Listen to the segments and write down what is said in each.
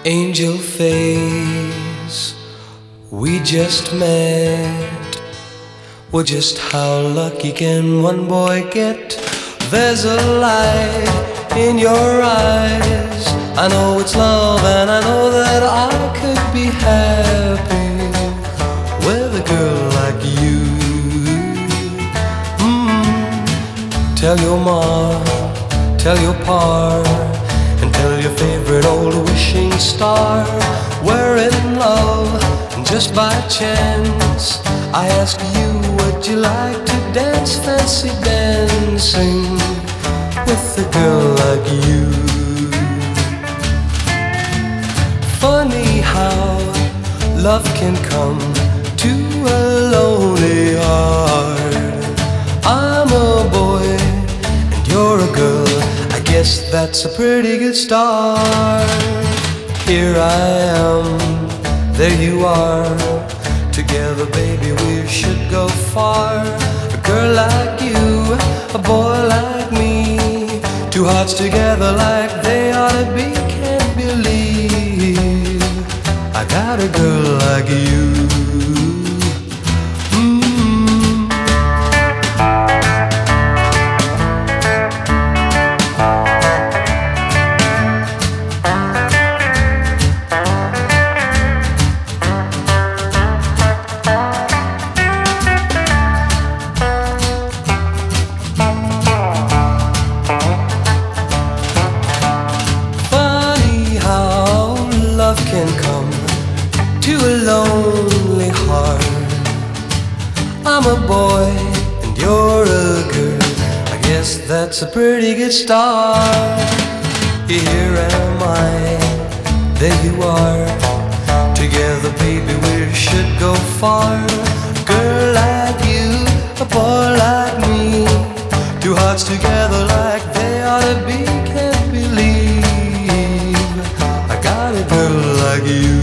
Angel face, we just met. Well, just how lucky can one boy get? There's a light in your eyes. I know it's love, and I know that I could be happy with a girl like you. Tell your ma, tell your pa, and tell your favorite old wishing star we're in love. And just by chance I ask you, would you like to dance fancy dancing with a girl like you? Funny how love can come to a lonely heart. I'm a boy and you're a girl, I guess that's a pretty good start. Here I am, there you are. Together, baby, we should go far. A girl like you, a boy like me, two hearts together like they ought to be. Can't believe I got a girl like you. Love can come to a lonely heart. I'm a boy and you're a girl, I guess that's a pretty good start. Here am I, there you are. Together, baby, we should go far. A girl like you, a boy like me, two hearts together like they ought to be. Can't believe got a girl like you.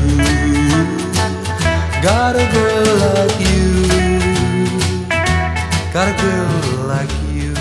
Got a girl like you. Got a girl like you.